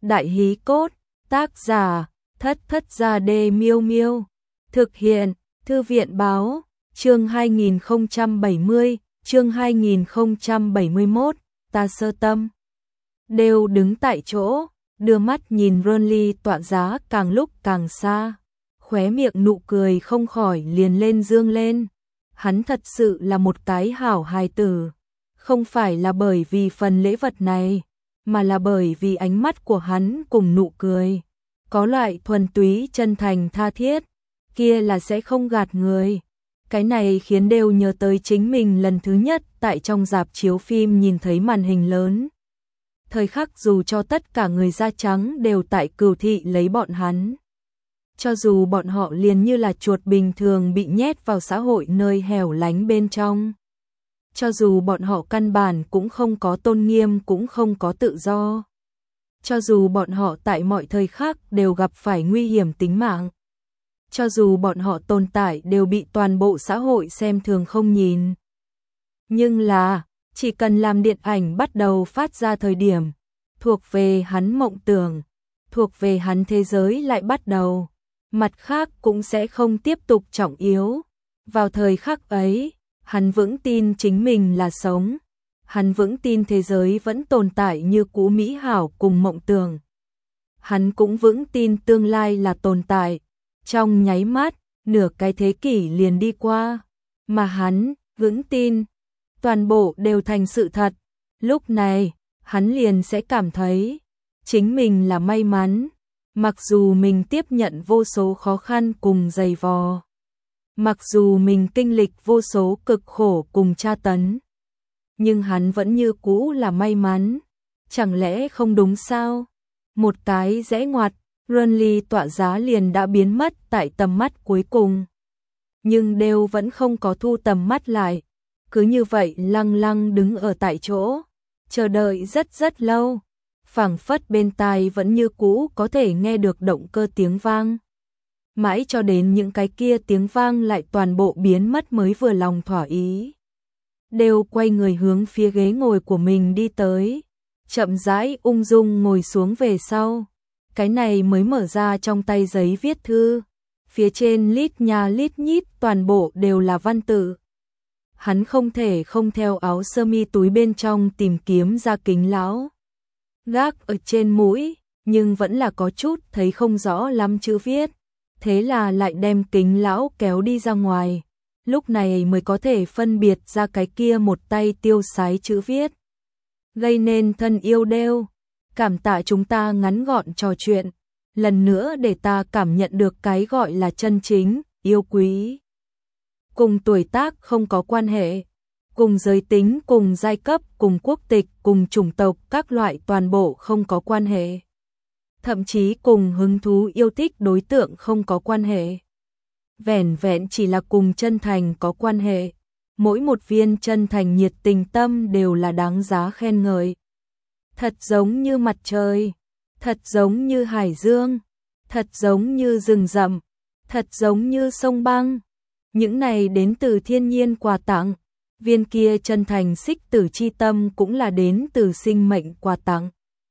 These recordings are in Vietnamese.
Đại hí cốt, tác giả, Thất Thất Gia Đê Miêu Miêu. Thực hiện, Thư viện báo, chương 2070, chương 2071, ta sơ tâm. Đều đứng tại chỗ, đưa mắt nhìn Ronly tọa giá càng lúc càng xa. Khóe miệng nụ cười không khỏi liền lên dương lên. Hắn thật sự là một cái hảo hài tử. Không phải là bởi vì phần lễ vật này, mà là bởi vì ánh mắt của hắn cùng nụ cười. Có loại thuần túy chân thành tha thiết, kia là sẽ không gạt người. Cái này khiến đều nhớ tới chính mình lần thứ nhất tại trong rạp chiếu phim nhìn thấy màn hình lớn. Thời khắc dù cho tất cả người da trắng đều tại Cửu Thị lấy bọn hắn. Cho dù bọn họ liền như là chuột bình thường bị nhét vào xã hội nơi hẻo lánh bên trong. Cho dù bọn họ căn bản cũng không có tôn nghiêm cũng không có tự do. Cho dù bọn họ tại mọi thời khắc đều gặp phải nguy hiểm tính mạng. Cho dù bọn họ tồn tại đều bị toàn bộ xã hội xem thường không nhìn. Nhưng là, chỉ cần làm điện ảnh bắt đầu phát ra thời điểm, thuộc về hắn mộng tưởng, thuộc về hắn thế giới lại bắt đầu. Mặt khác cũng sẽ không tiếp tục trọng yếu. Vào thời khắc ấy, hắn vững tin chính mình là sống. Hắn vững tin thế giới vẫn tồn tại như cũ mỹ hảo cùng mộng tưởng. Hắn cũng vững tin tương lai là tồn tại. Trong nháy mắt, nửa cái thế kỷ liền đi qua. Mà hắn vững tin, toàn bộ đều thành sự thật. Lúc này, hắn liền sẽ cảm thấy chính mình là may mắn. Mặc dù mình tiếp nhận vô số khó khăn cùng dày vò. Mặc dù mình kinh lịch vô số cực khổ cùng tra tấn. Nhưng hắn vẫn như cũ là may mắn. Chẳng lẽ không đúng sao? Một cái rẽ ngoặt, Ronly tọa giá liền đã biến mất tại tầm mắt cuối cùng. Nhưng đều vẫn không có thu tầm mắt lại. Cứ như vậy lăng lăng đứng ở tại chỗ. Chờ đợi rất rất lâu. Phảng phất bên tai vẫn như cũ có thể nghe được động cơ tiếng vang. Mãi cho đến những cái kia tiếng vang lại toàn bộ biến mất mới vừa lòng thỏa ý. Đều quay người hướng phía ghế ngồi của mình đi tới. Chậm rãi ung dung ngồi xuống về sau. Cái này mới mở ra trong tay giấy viết thư. Phía trên lít nha lít nhít toàn bộ đều là văn tự. Hắn không thể không theo áo sơ mi túi bên trong tìm kiếm ra kính lão. Gác ở trên mũi, nhưng vẫn là có chút thấy không rõ lắm chữ viết. Thế là lại đem kính lão kéo đi ra ngoài. Lúc này mới có thể phân biệt ra cái kia một tay tiêu sái chữ viết. Gây nên thân yêu đều. Cảm tạ chúng ta ngắn gọn trò chuyện. Lần nữa để ta cảm nhận được cái gọi là chân chính, yêu quý. Cùng tuổi tác không có quan hệ. Cùng giới tính, cùng giai cấp, cùng quốc tịch, cùng chủng tộc, các loại toàn bộ không có quan hệ. Thậm chí cùng hứng thú yêu thích đối tượng không có quan hệ. Vẻn vẹn chỉ là cùng chân thành có quan hệ. Mỗi một viên chân thành nhiệt tình tâm đều là đáng giá khen ngợi. Thật giống như mặt trời, thật giống như hải dương, thật giống như rừng rậm, thật giống như sông băng. Những này đến từ thiên nhiên quà tặng. Viên kia chân thành xích tử chi tâm cũng là đến từ sinh mệnh quà tặng.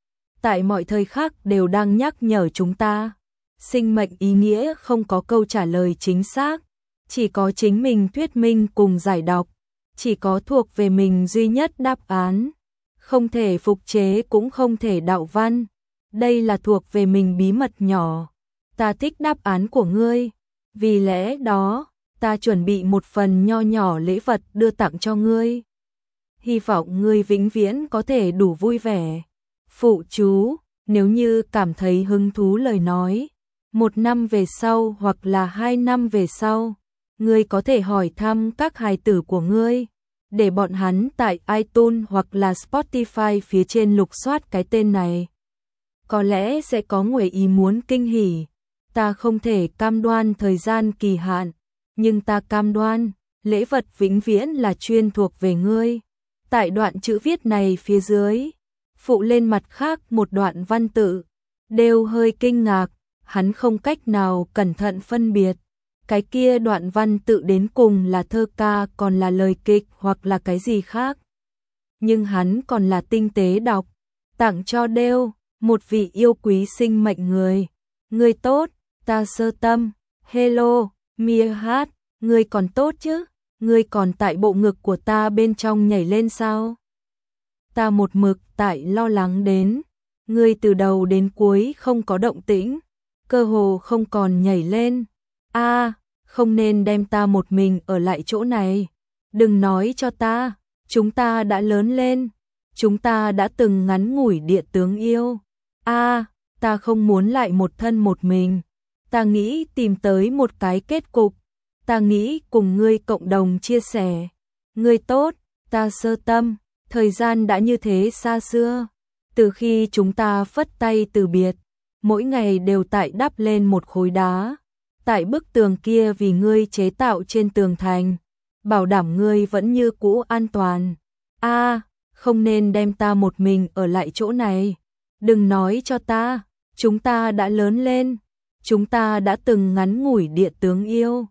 Tại mọi thời khắc đều đang nhắc nhở chúng ta. Sinh mệnh ý nghĩa không có câu trả lời chính xác. Chỉ có chính mình thuyết minh cùng giải đọc. Chỉ có thuộc về mình duy nhất đáp án. Không thể phục chế cũng không thể đạo văn. Đây là thuộc về mình bí mật nhỏ. Ta thích đáp án của ngươi. Vì lẽ đó, ta chuẩn bị một phần nho nhỏ lễ vật đưa tặng cho ngươi. Hy vọng ngươi vĩnh viễn có thể đủ vui vẻ. Phụ chú, nếu như cảm thấy hứng thú lời nói, 1 năm về sau hoặc là 2 năm về sau, ngươi có thể hỏi thăm các hài tử của ngươi, để bọn hắn tại iTunes hoặc là Spotify phía trên lục soát cái tên này. Có lẽ sẽ có ngoài ý muốn kinh hỉ. Ta không thể cam đoan thời gian kỳ hạn. Nhưng ta cam đoan, lễ vật vĩnh viễn là chuyên thuộc về ngươi. Tại đoạn chữ viết này phía dưới, phụ lên mặt khác một đoạn văn tự. Đều hơi kinh ngạc, hắn không cách nào cẩn thận phân biệt. Cái kia đoạn văn tự đến cùng là thơ ca còn là lời kịch hoặc là cái gì khác. Nhưng hắn còn là tinh tế đọc, tặng cho Đều, một vị yêu quý sinh mệnh người. Người tốt, ta Sơ Tâm. Hello, Mia Hát, người còn tốt chứ? Người còn tại bộ ngực của ta bên trong nhảy lên sao? Ta một mực tại lo lắng đến. Người từ đầu đến cuối không có động tĩnh, cơ hồ không còn nhảy lên. Không nên đem ta một mình ở lại chỗ này. Đừng nói cho ta, chúng ta đã lớn lên. Chúng ta đã từng ngắn ngủi địa tướng yêu. Ta không muốn lại một thân một mình. Ta nghĩ tìm tới một cái kết cục. Ta nghĩ cùng ngươi cộng đồng chia sẻ. Ngươi tốt, ta Sơ Tâm. Thời gian đã như thế xa xưa. Từ khi chúng ta phất tay từ biệt, mỗi ngày đều tại đắp lên một khối đá. Tại bức tường kia vì ngươi chế tạo trên tường thành. Bảo đảm ngươi vẫn như cũ an toàn. Không nên đem ta một mình ở lại chỗ này. Đừng nói cho ta, chúng ta đã lớn lên. Chúng ta đã từng ngắn ngủi địa tướng yêu.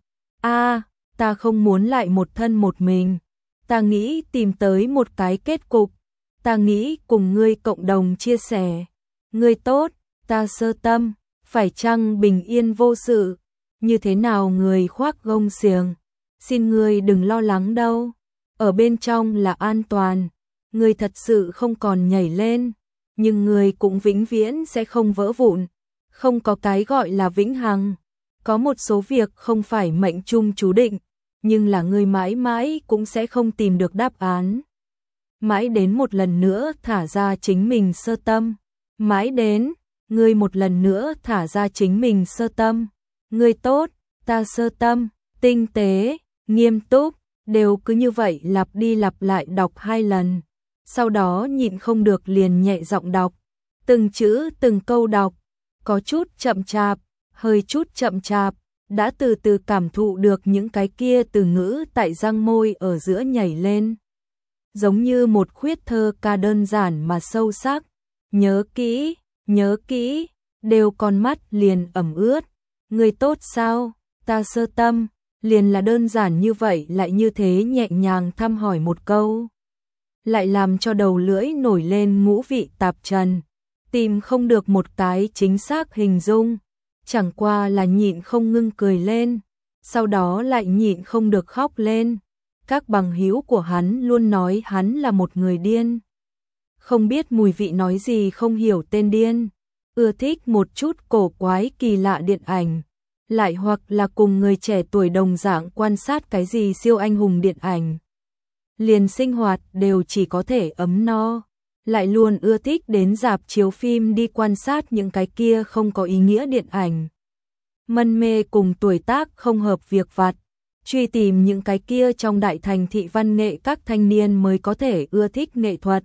Ta không muốn lại một thân một mình. Ta nghĩ tìm tới một cái kết cục. Ta nghĩ cùng ngươi cộng đồng chia sẻ. Ngươi tốt, ta Sơ Tâm. Phải chăng bình yên vô sự? Như thế nào người khoác gông xiềng? Xin ngươi đừng lo lắng đâu. Ở bên trong là an toàn. Ngươi thật sự không còn nhảy lên. Nhưng ngươi cũng vĩnh viễn sẽ không vỡ vụn. Không có cái gọi là vĩnh hằng. Có một số việc không phải mệnh chung chú định, nhưng là ngươi mãi mãi cũng sẽ không tìm được đáp án. Mãi đến một lần nữa thả ra chính mình Sơ Tâm. Mãi đến, ngươi một lần nữa thả ra chính mình Sơ Tâm. Ngươi tốt, ta Sơ Tâm. Tinh tế, nghiêm túc, đều cứ như vậy lặp đi lặp lại đọc 2 lần. Sau đó nhịn không được liền nhẹ giọng đọc. Từng chữ từng câu đọc, có chút chậm chạp, hơi chút chậm chạp, đã từ từ cảm thụ được những cái kia từ ngữ tại răng môi ở giữa nhảy lên. Giống như một khuyết thơ ca đơn giản mà sâu sắc. Nhớ kỹ, đều con mắt liền ẩm ướt. Người tốt sao, ta Sơ Tâm, liền là đơn giản như vậy lại như thế nhẹ nhàng thăm hỏi một câu. Lại làm cho đầu lưỡi nổi lên ngũ vị tạp trần, tìm không được một cái chính xác hình dung. Chẳng qua là nhịn không ngưng cười lên, sau đó lại nhịn không được khóc lên. Các bằng hữu của hắn luôn nói hắn là một người điên. Không biết mùi vị nói gì không hiểu tên điên. Ưa thích một chút cổ quái kỳ lạ điện ảnh. Lại hoặc là cùng người trẻ tuổi đồng dạng quan sát cái gì siêu anh hùng điện ảnh. Liền sinh hoạt đều chỉ có thể ấm no. Lại luôn ưa thích đến rạp chiếu phim đi quan sát những cái kia không có ý nghĩa điện ảnh. Mân mê cùng tuổi tác không hợp việc vặt. Truy tìm những cái kia trong đại thành thị văn nghệ các thanh niên mới có thể ưa thích nghệ thuật.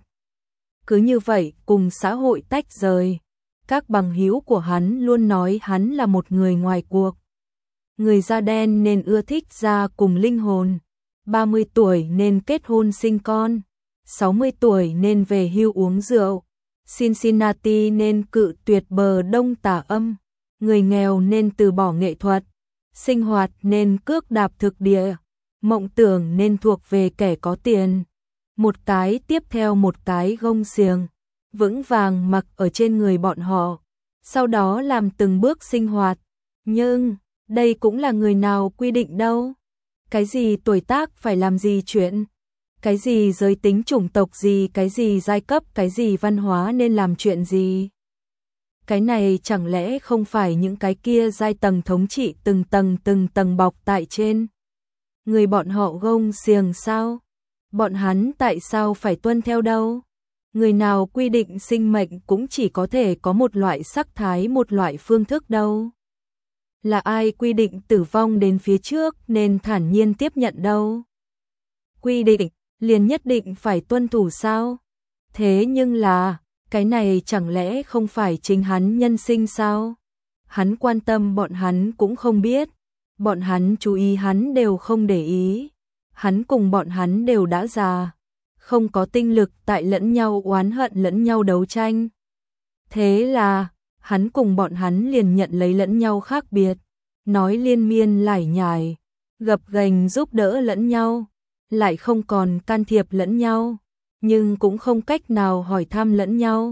Cứ như vậy cùng xã hội tách rời. Các bằng hữu của hắn luôn nói hắn là một người ngoài cuộc. Người da đen nên ưa thích da cùng linh hồn. 30 tuổi nên kết hôn sinh con. 60 tuổi nên về hưu uống rượu. Cincinnati nên cự tuyệt bờ đông tà âm. Người nghèo nên từ bỏ nghệ thuật. Sinh hoạt nên cước đạp thực địa. Mộng tưởng nên thuộc về kẻ có tiền. Một cái tiếp theo một cái gông xiềng, vững vàng mặc ở trên người bọn họ. Sau đó làm từng bước sinh hoạt. Nhưng, đây cũng là người nào quy định đâu. Cái gì tuổi tác phải làm gì chuyện. Cái gì giới tính chủng tộc gì, cái gì giai cấp, cái gì văn hóa nên làm chuyện gì. Cái này chẳng lẽ không phải những cái kia giai tầng thống trị từng tầng bọc tại trên người bọn họ gông xiềng sao? Bọn hắn tại sao phải tuân theo đâu? Người nào quy định sinh mệnh cũng chỉ có thể có một loại sắc thái, một loại phương thức đâu? Là ai quy định tử vong đến phía trước nên thản nhiên tiếp nhận đâu? Quy định liền nhất định phải tuân thủ sao? Thế nhưng là, cái này chẳng lẽ không phải chính hắn nhân sinh sao? Hắn quan tâm bọn hắn cũng không biết, bọn hắn chú ý hắn đều không để ý. Hắn cùng bọn hắn đều đã già, không có tinh lực tại lẫn nhau oán hận lẫn nhau đấu tranh. Thế là, hắn cùng bọn hắn liền nhận lấy lẫn nhau khác biệt, nói liên miên lải nhải, gập ghềnh giúp đỡ lẫn nhau, lại không còn can thiệp lẫn nhau, nhưng cũng không cách nào hỏi thăm lẫn nhau.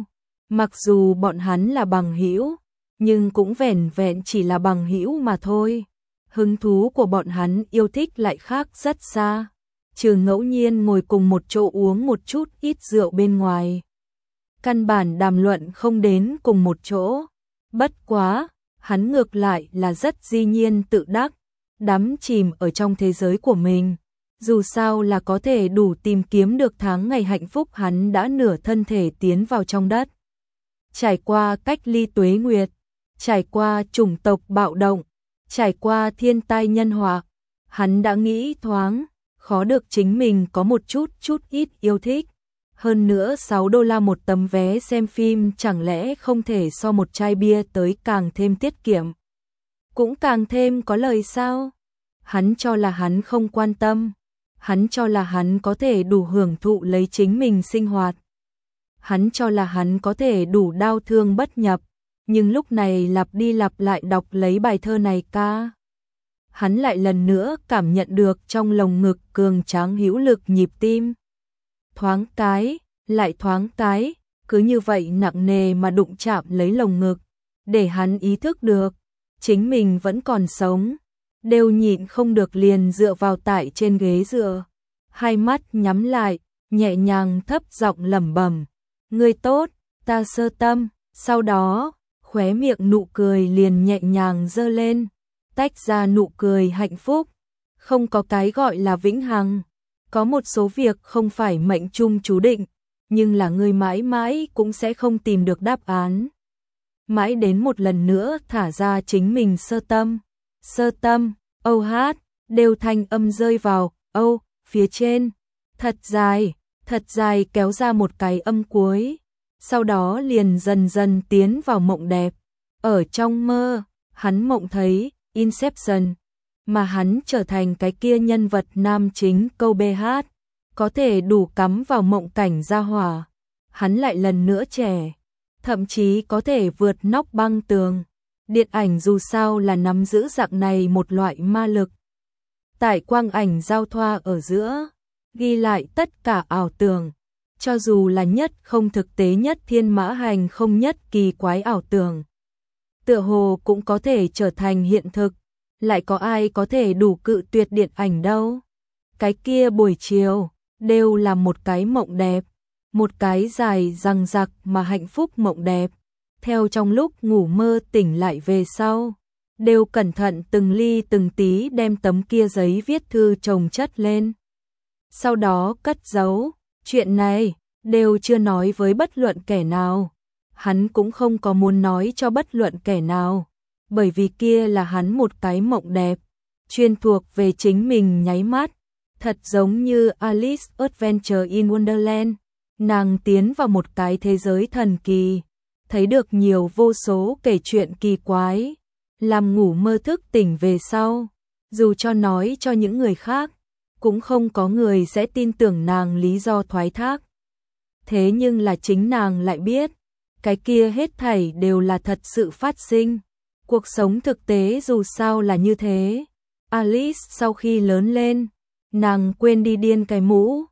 Mặc dù bọn hắn là bằng hữu, nhưng cũng vẻn vẹn chỉ là bằng hữu mà thôi. Hứng thú của bọn hắn yêu thích lại khác rất xa. Trừ ngẫu nhiên ngồi cùng một chỗ uống một chút ít rượu bên ngoài. Căn bản đàm luận không đến cùng một chỗ. Bất quá, hắn ngược lại là rất dĩ nhiên tự đắc, đắm chìm ở trong thế giới của mình. Dù sao là có thể đủ tìm kiếm được tháng ngày hạnh phúc, hắn đã nửa thân thể tiến vào trong đất. Trải qua cách ly tuế nguyệt, trải qua chủng tộc bạo động, trải qua thiên tai nhân họa, hắn đã nghĩ thoáng, khó được chính mình có một chút ít yêu thích. Hơn nữa $6 một tấm vé xem phim chẳng lẽ không thể so một chai bia tới càng thêm tiết kiệm, cũng càng thêm có lời sao? Hắn cho là hắn không quan tâm, hắn cho là hắn có thể đủ hưởng thụ lấy chính mình sinh hoạt. Hắn cho là hắn có thể đủ đau thương bất nhập, nhưng lúc này lặp đi lặp lại đọc lấy bài thơ này ca. Hắn lại lần nữa cảm nhận được trong lồng ngực cường tráng hữu lực nhịp tim. Thoáng cái, lại thoáng cái, cứ như vậy nặng nề mà đụng chạm lấy lồng ngực, để hắn ý thức được, chính mình vẫn còn sống, đều nhịn không được liền dựa vào tại trên ghế dựa. Hai mắt nhắm lại, nhẹ nhàng thấp giọng lẩm bẩm, ngươi tốt, ta Sơ Tâm, sau đó, khóe miệng nụ cười liền nhẹ nhàng giơ lên, tách ra nụ cười hạnh phúc. Không có cái gọi là vĩnh hằng, có một số việc không phải mệnh chung chú định, nhưng là ngươi mãi mãi cũng sẽ không tìm được đáp án. Mãi đến một lần nữa thả ra chính mình Sơ Tâm, âu hát, đều thanh âm rơi vào, âu, phía trên, thật dài kéo ra một cái âm cuối, sau đó liền dần dần tiến vào mộng đẹp. Ở trong mơ, hắn mộng thấy Inception, mà hắn trở thành cái kia nhân vật nam chính câu BH, có thể đủ cắm vào mộng cảnh gia hỏa. Hắn lại lần nữa trẻ, thậm chí có thể vượt nóc băng tường. Điện ảnh dù sao là nắm giữ dạng này một loại ma lực. Tại quang ảnh giao thoa ở giữa, ghi lại tất cả ảo tưởng, cho dù là nhất không thực tế nhất thiên mã hành không nhất kỳ quái ảo tưởng, tựa hồ cũng có thể trở thành hiện thực. Lại có ai có thể đủ cự tuyệt điện ảnh đâu? Cái kia buổi chiều, đều là một cái mộng đẹp, một cái dài dằng dặc mà hạnh phúc mộng đẹp. Theo trong lúc ngủ mơ tỉnh lại về sau, đều cẩn thận từng ly từng tí đem tấm kia giấy viết thư chồng chất lên. Sau đó cất giấu, chuyện này đều chưa nói với bất luận kẻ nào. Hắn cũng không có muốn nói cho bất luận kẻ nào, bởi vì kia là hắn một cái mộng đẹp, chuyên thuộc về chính mình nháy mắt, thật giống như Alice Adventure in Wonderland. Nàng tiến vào một cái thế giới thần kỳ, thấy được nhiều vô số kể chuyện kỳ quái, làm ngủ mơ thức tỉnh về sau, dù cho nói cho những người khác, cũng không có người sẽ tin tưởng nàng lý do thoái thác. Thế nhưng là chính nàng lại biết, cái kia hết thảy đều là thật sự phát sinh. Cuộc sống thực tế dù sao là như thế. Alice sau khi lớn lên, nàng quên đi điên cái mũ.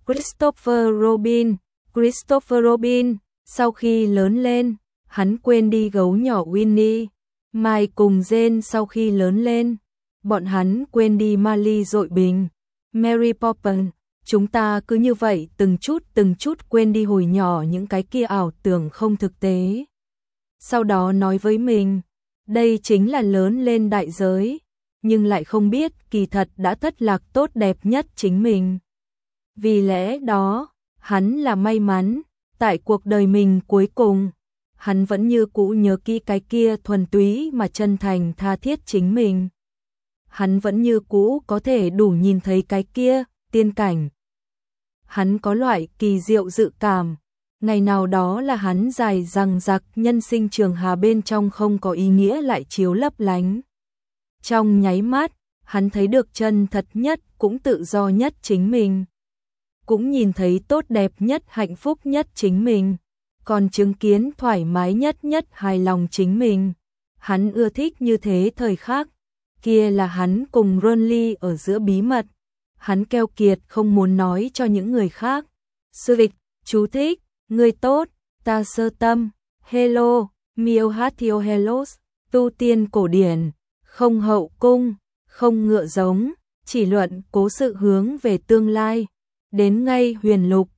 Christopher Robin, sau khi lớn lên, hắn quên đi gấu nhỏ Winnie. Mike cùng Jane sau khi lớn lên, bọn hắn quên đi Marley dội bình. Mary Poppins, chúng ta cứ như vậy từng chút quên đi hồi nhỏ những cái kia ảo tưởng không thực tế. Sau đó nói với mình, đây chính là lớn lên đại giới, nhưng lại không biết kỳ thật đã thất lạc tốt đẹp nhất chính mình. Vì lẽ đó, hắn là may mắn, tại cuộc đời mình cuối cùng, hắn vẫn như cũ nhớ kỹ cái kia thuần túy mà chân thành tha thiết chính mình. Hắn vẫn như cũ có thể đủ nhìn thấy cái kia tiên cảnh. Hắn có loại kỳ diệu dự cảm, ngày nào đó là hắn dài dằng dặc nhân sinh trường hà bên trong không có ý nghĩa lại chiếu lấp lánh. Trong nháy mắt, hắn thấy được chân thật nhất cũng tự do nhất chính mình. Cũng nhìn thấy tốt đẹp nhất hạnh phúc nhất chính mình. Còn chứng kiến thoải mái nhất hài lòng chính mình. Hắn ưa thích như thế thời khắc. Kia là hắn cùng Ronly ở giữa bí mật. Hắn keo kiệt không muốn nói cho những người khác. Sư vịch, chú thích, người tốt, ta sơ tâm, hello, miêu hát thiêu hellos, tu tiên cổ điển, không hậu cung, không ngựa giống, chỉ luận cố sự hướng về tương lai, đến ngay huyền lục,